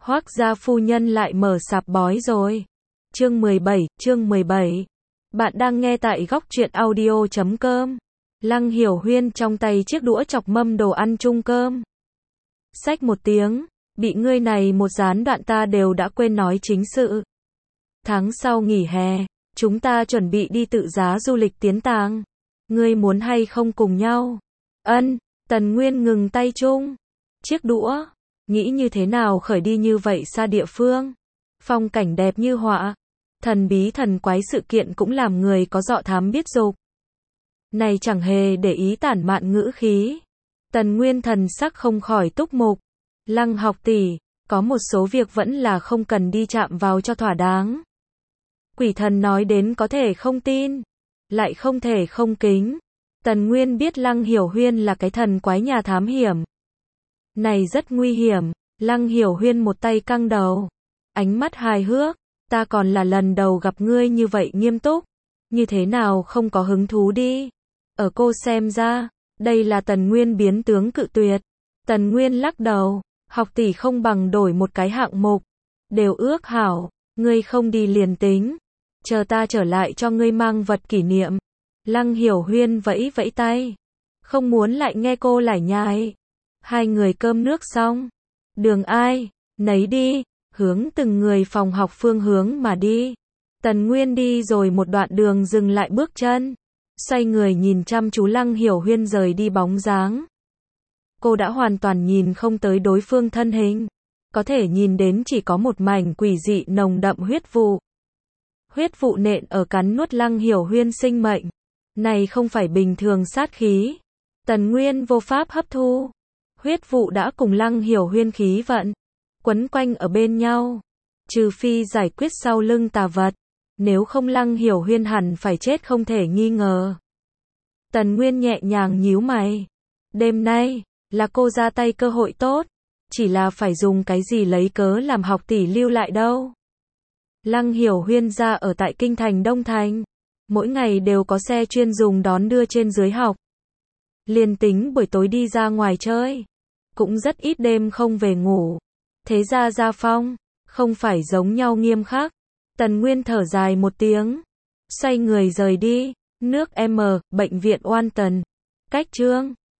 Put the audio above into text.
Hoác gia phu nhân lại mở sạp bói rồi. Chương 17. Bạn đang nghe tại góc truyện audio.com. Lăng Hiểu Huyên trong tay chiếc đũa chọc mâm đồ ăn chung cơm. Xách một tiếng, bị ngươi này một gián đoạn ta đều đã quên nói chính sự. Tháng sau nghỉ hè, chúng ta chuẩn bị đi tự giá du lịch Tiến Tàng. Ngươi muốn hay không cùng nhau? Ân, Tần Nguyên ngừng tay chung. Chiếc đũa, nghĩ như thế nào khởi đi như vậy xa địa phương? Phong cảnh đẹp như họa, thần bí thần quái sự kiện cũng làm người có dọ thám biết dục. Này chẳng hề để ý tản mạn ngữ khí. Tần Nguyên thần sắc không khỏi túc mục. Lăng học tỷ, có một số việc vẫn là không cần đi chạm vào cho thỏa đáng. Quỷ thần nói đến có thể không tin, lại không thể không kính. Tần Nguyên biết Lăng Hiểu Huyên là cái thần quái nhà thám hiểm. Này rất nguy hiểm. Lăng Hiểu Huyên một tay căng đầu, ánh mắt hài hước, ta còn là lần đầu gặp ngươi như vậy nghiêm túc, như thế nào không có hứng thú đi. Ở cô xem ra, đây là Tần Nguyên biến tướng cự tuyệt. Tần Nguyên lắc đầu, học tỷ không bằng đổi một cái hạng mục, đều ước hảo, ngươi không đi liền tính, chờ ta trở lại cho ngươi mang vật kỷ niệm. Lăng Hiểu Huyên vẫy vẫy tay, không muốn lại nghe cô lải nhải. Hai người cơm nước xong, đường ai nấy đi, hướng từng người phòng học phương hướng mà đi. Tần Nguyên đi rồi một đoạn đường dừng lại bước chân, xoay người nhìn chăm chú Lăng Hiểu Huyên rời đi bóng dáng. Cô đã hoàn toàn nhìn không tới đối phương thân hình, có thể nhìn đến chỉ có một mảnh quỷ dị nồng đậm huyết vụ. Huyết vụ nện ở cắn nuốt Lăng Hiểu Huyên sinh mệnh. Này không phải bình thường sát khí. Tần Nguyên vô pháp hấp thu. Huyết vụ đã cùng Lăng Hiểu Huyên khí vận quấn quanh ở bên nhau. Trừ phi giải quyết sau lưng tà vật, nếu không Lăng Hiểu Huyên hẳn phải chết không thể nghi ngờ. Tần Nguyên nhẹ nhàng nhíu mày. Đêm nay, là cô ra tay cơ hội tốt, chỉ là phải dùng cái gì lấy cớ làm học tỷ lưu lại đâu. Lăng Hiểu Huyên ra ở tại kinh thành Đông Thành, mỗi ngày đều có xe chuyên dùng đón đưa trên dưới học. Liền tính buổi tối đi ra ngoài chơi, cũng rất ít đêm không về ngủ. Thế ra gia phong, không phải giống nhau nghiêm khắc. Tần Nguyên thở dài một tiếng, xoay người rời đi. Nước M, bệnh viện Oan Tần. Cách chương